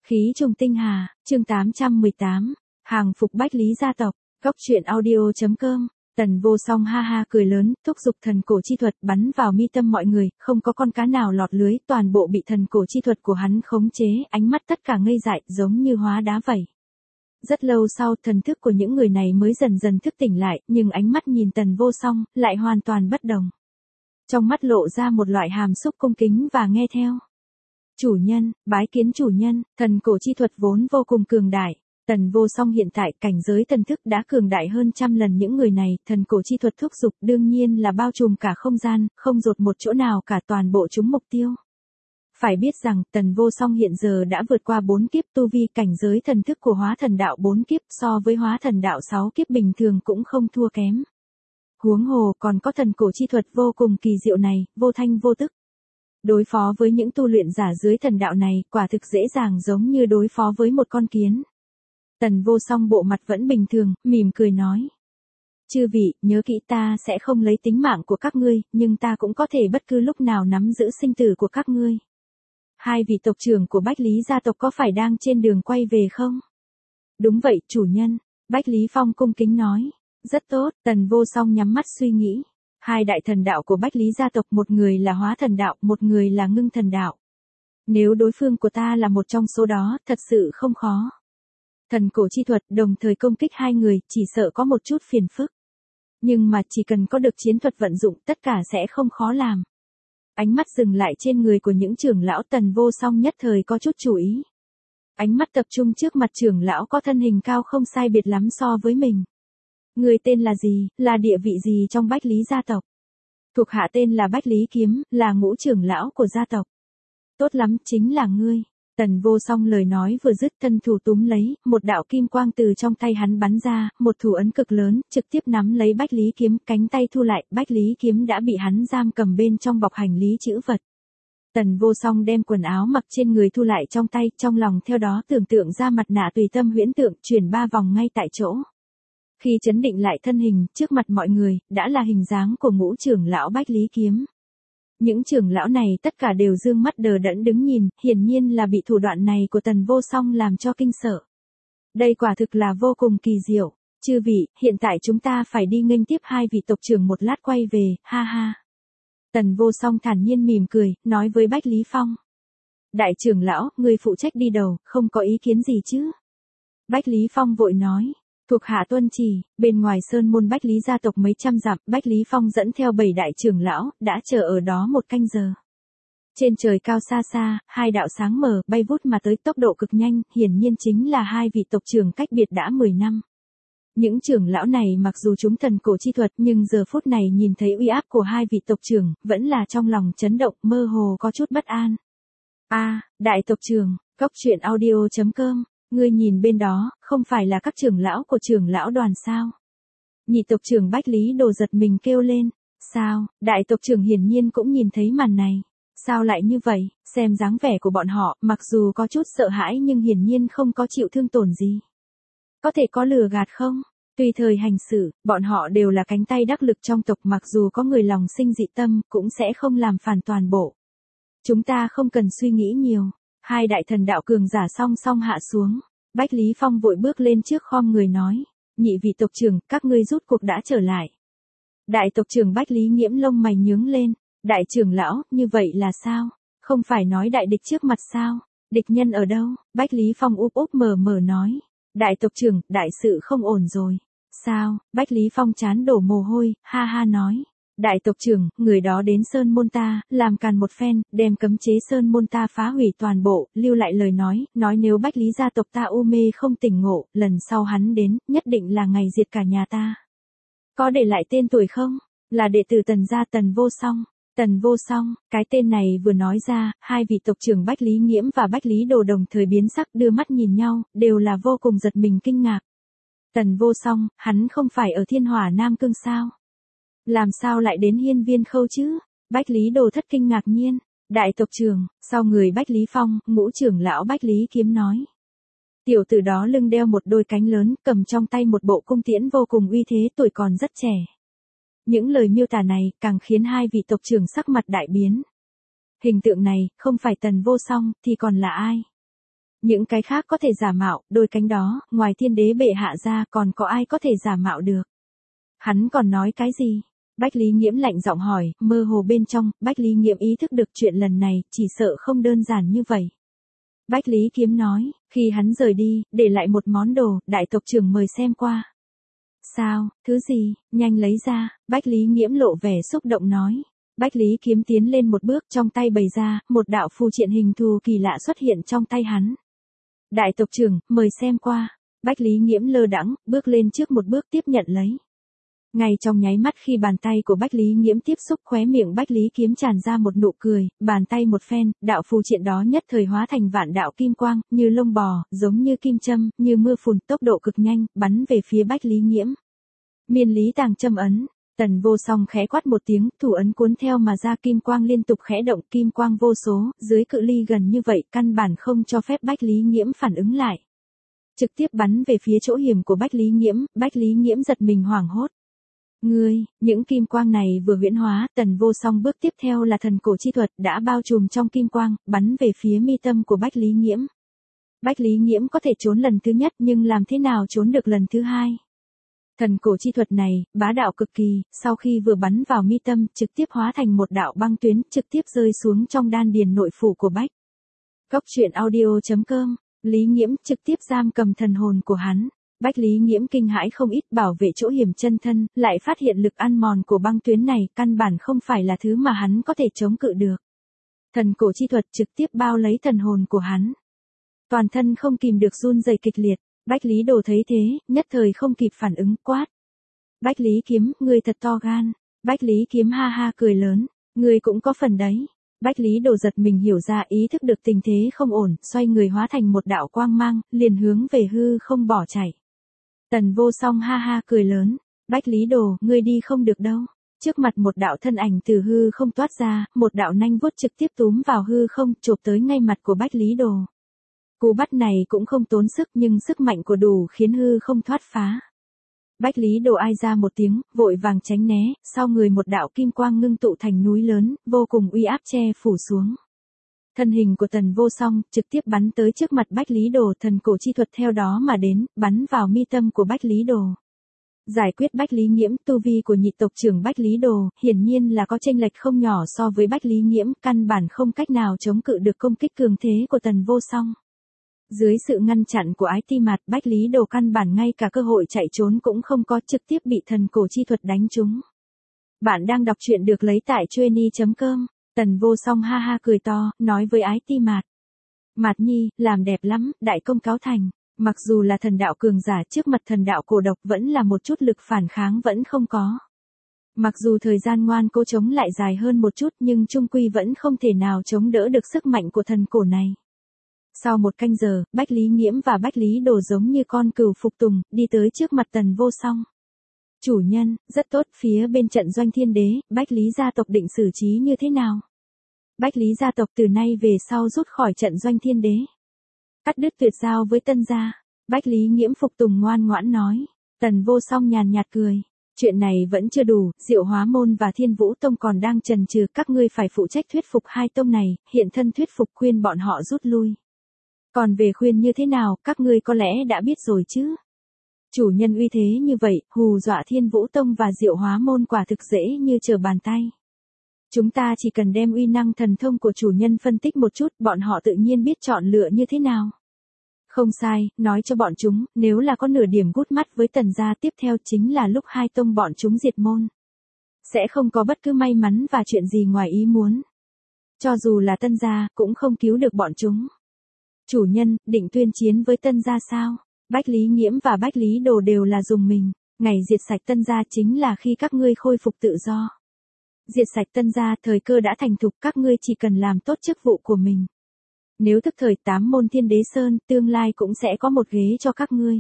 Khí trùng tinh hà, chương 818, hàng phục Bách Lý gia tộc, góc truyện audio.com. Tần Vô Song ha ha cười lớn, thúc giục thần cổ chi thuật bắn vào mi tâm mọi người, không có con cá nào lọt lưới, toàn bộ bị thần cổ chi thuật của hắn khống chế, ánh mắt tất cả ngây dại, giống như hóa đá vậy. Rất lâu sau, thần thức của những người này mới dần dần thức tỉnh lại, nhưng ánh mắt nhìn Tần Vô Song, lại hoàn toàn bất đồng. Trong mắt lộ ra một loại hàm xúc cung kính và nghe theo. Chủ nhân, bái kiến chủ nhân, thần cổ chi thuật vốn vô cùng cường đại. Tần Vô Song hiện tại cảnh giới thần thức đã cường đại hơn trăm lần những người này, thần cổ chi thuật thúc giục đương nhiên là bao trùm cả không gian, không dột một chỗ nào cả, toàn bộ chúng mục tiêu. Phải biết rằng Tần Vô Song hiện giờ đã vượt qua 4 kiếp tu vi, cảnh giới thần thức của hóa thần đạo 4 kiếp so với hóa thần đạo 6 kiếp bình thường cũng không thua kém. Huống hồ còn có thần cổ chi thuật vô cùng kỳ diệu này, vô thanh vô tức. Đối phó với những tu luyện giả dưới thần đạo này, quả thực dễ dàng giống như đối phó với một con kiến. Tần Vô Song bộ mặt vẫn bình thường, mỉm cười nói. Chư vị, nhớ kỹ, ta sẽ không lấy tính mạng của các ngươi, nhưng ta cũng có thể bất cứ lúc nào nắm giữ sinh tử của các ngươi. Hai vị tộc trưởng của Bách Lý gia tộc có phải đang trên đường quay về không? Đúng vậy, chủ nhân. Bách Lý Phong cung kính nói. Rất tốt, Tần Vô Song nhắm mắt suy nghĩ. Hai đại thần đạo của Bách Lý gia tộc, một người là hóa thần đạo, một người là ngưng thần đạo. Nếu đối phương của ta là một trong số đó, thật sự không khó. Thần cổ chi thuật đồng thời công kích hai người, chỉ sợ có một chút phiền phức. Nhưng mà chỉ cần có được chiến thuật vận dụng, tất cả sẽ không khó làm. Ánh mắt dừng lại trên người của những trưởng lão, Tần Vô Song nhất thời có chút chú ý. Ánh mắt tập trung trước mặt trưởng lão có thân hình cao không sai biệt lắm so với mình. Người tên là gì, là địa vị gì trong Bách Lý gia tộc? Thuộc hạ tên là Bách Lý Kiếm, là ngũ trưởng lão của gia tộc. Tốt lắm, chính là ngươi. Tần Vô Song lời nói vừa dứt, thân thủ túm lấy, một đạo kim quang từ trong tay hắn bắn ra, một thủ ấn cực lớn, trực tiếp nắm lấy Bách Lý Kiếm, cánh tay thu lại, Bách Lý Kiếm đã bị hắn giam cầm bên trong bọc hành lý trữ vật. Tần Vô Song đem quần áo mặc trên người thu lại trong tay, trong lòng theo đó tưởng tượng ra mặt nạ tùy tâm huyễn tượng, chuyển 3 vòng ngay tại chỗ. Khi chấn định lại thân hình, trước mặt mọi người, đã là hình dáng của ngũ trưởng lão Bách Lý Kiếm. Những trưởng lão này tất cả đều dương mắt đờ đẫn đứng nhìn, hiển nhiên là bị thủ đoạn này của Tần Vô Song làm cho kinh sợ. Đây quả thực là vô cùng kỳ diệu. Chư vị, hiện tại chúng ta phải đi nghênh tiếp hai vị tộc trưởng một lát quay về, ha ha. Tần Vô Song thản nhiên mỉm cười, nói với Bách Lý Phong. Đại trưởng lão, người phụ trách đi đầu, không có ý kiến gì chứ? Bách Lý Phong vội nói. Thuộc hạ tuân chỉ, bên ngoài sơn môn Bách Lý gia tộc mấy trăm dặm, Bách Lý Phong dẫn theo 7 đại trưởng lão, đã chờ ở đó một canh giờ. Trên trời cao xa xa, hai đạo sáng mờ, bay vút mà tới tốc độ cực nhanh, hiển nhiên chính là hai vị tộc trưởng cách biệt đã 10 năm. Những trưởng lão này mặc dù chúng thần cổ chi thuật, nhưng giờ phút này nhìn thấy uy áp của hai vị tộc trưởng, vẫn là trong lòng chấn động, mơ hồ có chút bất an. Đại tộc trưởng, góc truyện audio.com. Ngươi nhìn bên đó, không phải là các trưởng lão của trưởng lão đoàn sao? Nhị tộc trưởng Bách Lý Đồ giật mình kêu lên. Sao, đại tộc trưởng hiển nhiên cũng nhìn thấy màn này. Sao lại như vậy, xem dáng vẻ của bọn họ, mặc dù có chút sợ hãi nhưng hiển nhiên không có chịu thương tổn gì. Có thể có lừa gạt không? Tùy thời hành xử, bọn họ đều là cánh tay đắc lực trong tộc, mặc dù có người lòng sinh dị tâm, cũng sẽ không làm phản toàn bộ. Chúng ta không cần suy nghĩ nhiều. Hai đại thần đạo cường giả song song hạ xuống. Bách Lý Phong vội bước lên trước khom người nói. Nhị vị tộc trưởng, các ngươi rút cuộc đã trở lại. Đại tộc trưởng Bách Lý Nghiễm lông mày nhướng lên. Đại trưởng lão, như vậy là sao? Không phải nói đại địch trước mặt sao? Địch nhân ở đâu? Bách Lý Phong úp úp mở mở nói. Đại tộc trưởng, đại sự không ổn rồi. Sao? Bách Lý Phong trán đổ mồ hôi, ha ha nói. Đại tộc trưởng, người đó đến sơn môn ta, làm càn một phen, đem cấm chế sơn môn ta phá hủy toàn bộ, lưu lại lời nói nếu Bách Lý gia tộc ta u mê không tỉnh ngộ, lần sau hắn đến, nhất định là ngày diệt cả nhà ta. Có để lại tên tuổi không? Là đệ tử Tần gia Tần Vô Song. Tần Vô Song, cái tên này vừa nói ra, hai vị tộc trưởng Bách Lý Nghiễm và Bách Lý Đồ đồng thời biến sắc, đưa mắt nhìn nhau, đều là vô cùng giật mình kinh ngạc. Tần Vô Song, hắn không phải ở Thiên Hỏa Nam Cương sao? Làm sao lại đến Hiên Viên Khâu chứ? Bách Lý Đồ thất kinh ngạc nhiên. Đại tộc trưởng, sau người Bách Lý Phong, ngũ trưởng lão Bách Lý Kiếm nói. Tiểu tử đó lưng đeo một đôi cánh lớn, cầm trong tay một bộ cung tiễn vô cùng uy thế, tuổi còn rất trẻ. Những lời miêu tả này càng khiến hai vị tộc trưởng sắc mặt đại biến. Hình tượng này, không phải Tần Vô Song, thì còn là ai? Những cái khác có thể giả mạo, đôi cánh đó, ngoài thiên đế bệ hạ ra còn có ai có thể giả mạo được. Hắn còn nói cái gì? Bách Lý Nghiễm lạnh giọng hỏi, mơ hồ bên trong, Bách Lý Nghiễm ý thức được chuyện lần này, chỉ sợ không đơn giản như vậy. Bách Lý Kiếm nói, khi hắn rời đi, để lại một món đồ, đại tộc trưởng mời xem qua. Sao, thứ gì, nhanh lấy ra, Bách Lý Nghiễm lộ vẻ xúc động nói. Bách Lý Kiếm tiến lên một bước trong tay bày ra, một đạo phù triện hình thù kỳ lạ xuất hiện trong tay hắn. Đại tộc trưởng, mời xem qua. Bách Lý Nghiễm lơ đãng, bước lên trước một bước tiếp nhận lấy. Ngay trong nháy mắt khi bàn tay của Bách Lý Nghiễm tiếp xúc khóe miệng Bách Lý Kiếm tràn ra một nụ cười, bàn tay một phen, đạo phù triện đó nhất thời hóa thành vạn đạo kim quang, như lông bò, giống như kim châm, như mưa phùn, tốc độ cực nhanh, bắn về phía Bách Lý Nghiễm. Miên lý tàng châm ấn, Tần Vô Song khẽ quát một tiếng, thủ ấn cuốn theo mà ra kim quang liên tục khẽ động, kim quang vô số, dưới cự ly gần như vậy, căn bản không cho phép Bách Lý Nghiễm phản ứng lại. Trực tiếp bắn về phía chỗ hiểm của Bách Lý Nghiễm, Bách Lý Nghiễm giật mình hoảng hốt. Những kim quang này vừa huyễn hóa, Tần Vô Song bước tiếp theo là thần cổ chi thuật đã bao trùm trong kim quang, bắn về phía mi tâm của Bách Lý Nghiễm. Bách Lý Nghiễm có thể trốn lần thứ nhất nhưng làm thế nào trốn được lần thứ hai? Thần cổ chi thuật này, bá đạo cực kỳ, sau khi vừa bắn vào mi tâm, trực tiếp hóa thành một đạo băng tuyến, trực tiếp rơi xuống trong đan điền nội phủ của Bách. Cốc truyện audio.com, Lý Nghiễm trực tiếp giam cầm thần hồn của hắn. Bách Lý Nghiễm kinh hãi không ít, bảo vệ chỗ hiểm chân thân, lại phát hiện lực ăn mòn của băng tuyến này, căn bản không phải là thứ mà hắn có thể chống cự được. Thần cổ chi thuật trực tiếp bao lấy thần hồn của hắn. Toàn thân không kìm được run rẩy kịch liệt, Bách Lý Đồ thấy thế, nhất thời không kịp phản ứng, quát. Bách Lý Kiếm, ngươi thật to gan. Bách Lý Kiếm ha ha cười lớn, ngươi cũng có phần đấy. Bách Lý Đồ giật mình hiểu ra, ý thức được tình thế không ổn, xoay người hóa thành một đạo quang mang, liền hướng về hư không bỏ chạy. Tần Vô Song ha ha cười lớn, Bách Lý Đồ, ngươi đi không được đâu. Trước mặt một đạo thân ảnh từ hư không toát ra, một đạo nanh vuốt trực tiếp túm vào hư không, chộp tới ngay mặt của Bách Lý Đồ. Cú bắt này cũng không tốn sức nhưng sức mạnh của đủ khiến hư không thoát phá. Bách Lý Đồ ai ra một tiếng, vội vàng tránh né, sau người một đạo kim quang ngưng tụ thành núi lớn, vô cùng uy áp che phủ xuống. Thân hình của Tần Vô Song trực tiếp bắn tới trước mặt Bách Lý Đồ, thần cổ chi thuật theo đó mà đến, bắn vào mi tâm của Bách Lý Đồ. Giải quyết Bách Lý Nghiễm, tu vi của nhị tộc trưởng Bách Lý Đồ, hiển nhiên là có chênh lệch không nhỏ so với Bách Lý Nghiễm, căn bản không cách nào chống cự được công kích cường thế của Tần Vô Song. Dưới sự ngăn chặn của Ái Ti Mạt, Bách Lý Đồ căn bản ngay cả cơ hội chạy trốn cũng không có, trực tiếp bị thần cổ chi thuật đánh trúng. Bạn đang đọc truyện được lấy tại Chueny.com. Tần Vô Song ha ha cười to, nói với Ái Ti Mạt. Mạt nhi, làm đẹp lắm, đại công cáo thành. Mặc dù là thần đạo cường giả trước mặt thần đạo cổ độc vẫn là một chút lực phản kháng vẫn không có. Mặc dù thời gian ngoan cố chống lại dài hơn một chút nhưng trung quy vẫn không thể nào chống đỡ được sức mạnh của thần cổ này. Sau một canh giờ, Bách Lý Nghiễm và Bách Lý Đồ giống như con cừu phục tùng, đi tới trước mặt Tần Vô Song. Chủ nhân, rất tốt, phía bên trận doanh thiên đế, Bách Lý gia tộc định xử trí như thế nào? Bách Lý gia tộc từ nay về sau rút khỏi trận doanh thiên đế. Cắt đứt tuyệt giao với Tân gia. Bách Lý Nghiễm phục tùng ngoan ngoãn nói. Tần Vô Song nhàn nhạt cười. Chuyện này vẫn chưa đủ, Diệu Hóa Môn và Thiên Vũ Tông còn đang chần chừ, các ngươi phải phụ trách thuyết phục hai tông này, hiện thân thuyết phục khuyên bọn họ rút lui. Còn về khuyên như thế nào, các ngươi có lẽ đã biết rồi chứ. Chủ nhân uy thế như vậy, hù dọa Thiên Vũ Tông và Diệu Hóa Môn quả thực dễ như trở bàn tay. Chúng ta chỉ cần đem uy năng thần thông của chủ nhân phân tích một chút, bọn họ tự nhiên biết chọn lựa như thế nào. Không sai, nói cho bọn chúng, nếu là có nửa điểm gút mắt với Tần gia tiếp theo chính là lúc hai tông bọn chúng diệt môn. Sẽ không có bất cứ may mắn và chuyện gì ngoài ý muốn. Cho dù là Tân gia, cũng không cứu được bọn chúng. Chủ nhân, định tuyên chiến với Tân gia sao? Bách Lý Nghiễm và Bách Lý Đồ đều là dùng mình. Ngày diệt sạch Tân gia chính là khi các ngươi khôi phục tự do. Diệt sạch Tân gia, thời cơ đã thành thục, các ngươi chỉ cần làm tốt chức vụ của mình. Nếu thức thời 8 môn Thiên Đế Sơn, tương lai cũng sẽ có một ghế cho các ngươi.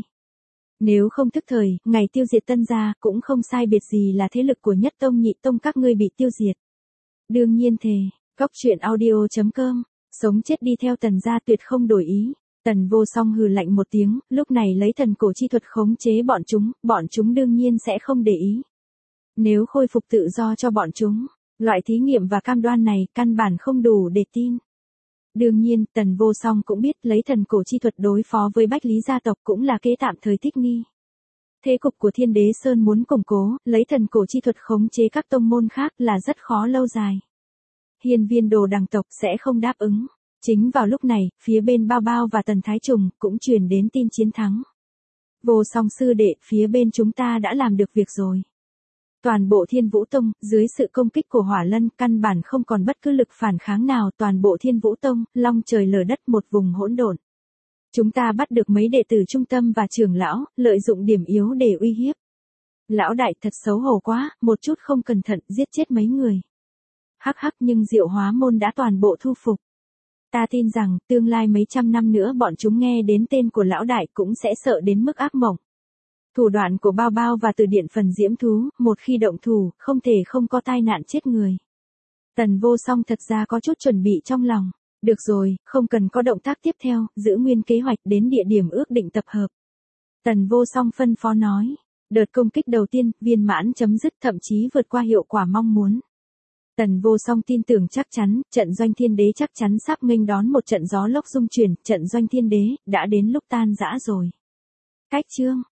Nếu không thức thời, ngày tiêu diệt Tân gia, cũng không sai biệt gì là thế lực của nhất tông nhị tông các ngươi bị tiêu diệt. Đương nhiên thề, Cốc truyện audio.com, sống chết đi theo Tần gia tuyệt không đổi ý. Tần Vô Song hừ lạnh một tiếng, lúc này lấy thần cổ chi thuật khống chế bọn chúng đương nhiên sẽ không để ý. Nếu khôi phục tự do cho bọn chúng, loại thí nghiệm và cam đoan này căn bản không đủ để tin. Đương nhiên, Tần Vô Song cũng biết lấy thần cổ chi thuật đối phó với Bách Lý gia tộc cũng là kế tạm thời thích nghi. Thế cục của Thiên Đế Sơn muốn củng cố, lấy thần cổ chi thuật khống chế các tông môn khác là rất khó lâu dài. Hiên Viên Đồ đằng tộc sẽ không đáp ứng. Chính vào lúc này, phía bên Bao Bao và Tần Thái Trùng cũng truyền đến tin chiến thắng. Vô Song sư đệ, phía bên chúng ta đã làm được việc rồi. Toàn bộ Thiên Vũ Tông, dưới sự công kích của Hỏa Lân, căn bản không còn bất cứ lực phản kháng nào, toàn bộ Thiên Vũ Tông, long trời lở đất một vùng hỗn độn. Chúng ta bắt được mấy đệ tử trung tâm và trưởng lão, lợi dụng điểm yếu để uy hiếp. Lão đại thật xấu hổ quá, một chút không cẩn thận giết chết mấy người. Hắc hắc, nhưng Diệu Hóa môn đã toàn bộ thu phục. Ta tin rằng, tương lai mấy trăm năm nữa bọn chúng nghe đến tên của lão đại cũng sẽ sợ đến mức ác mộng. Thủ đoạn của Bao Bao và Từ Điện Phần Diễm Thú, một khi động thủ, không thể không có tai nạn chết người. Tần Vô Song thật ra có chút chuẩn bị trong lòng. Được rồi, không cần có động tác tiếp theo, giữ nguyên kế hoạch đến địa điểm ước định tập hợp. Tần Vô Song phân phó nói. Đợt công kích đầu tiên, viên mãn chấm dứt, thậm chí vượt qua hiệu quả mong muốn. Tần Vô Song tin tưởng chắc chắn, trận doanh Thiên Đế chắc chắn sắp nghênh đón một trận gió lốc rung chuyển, trận doanh Thiên Đế, đã đến lúc tan rã rồi. Cách chương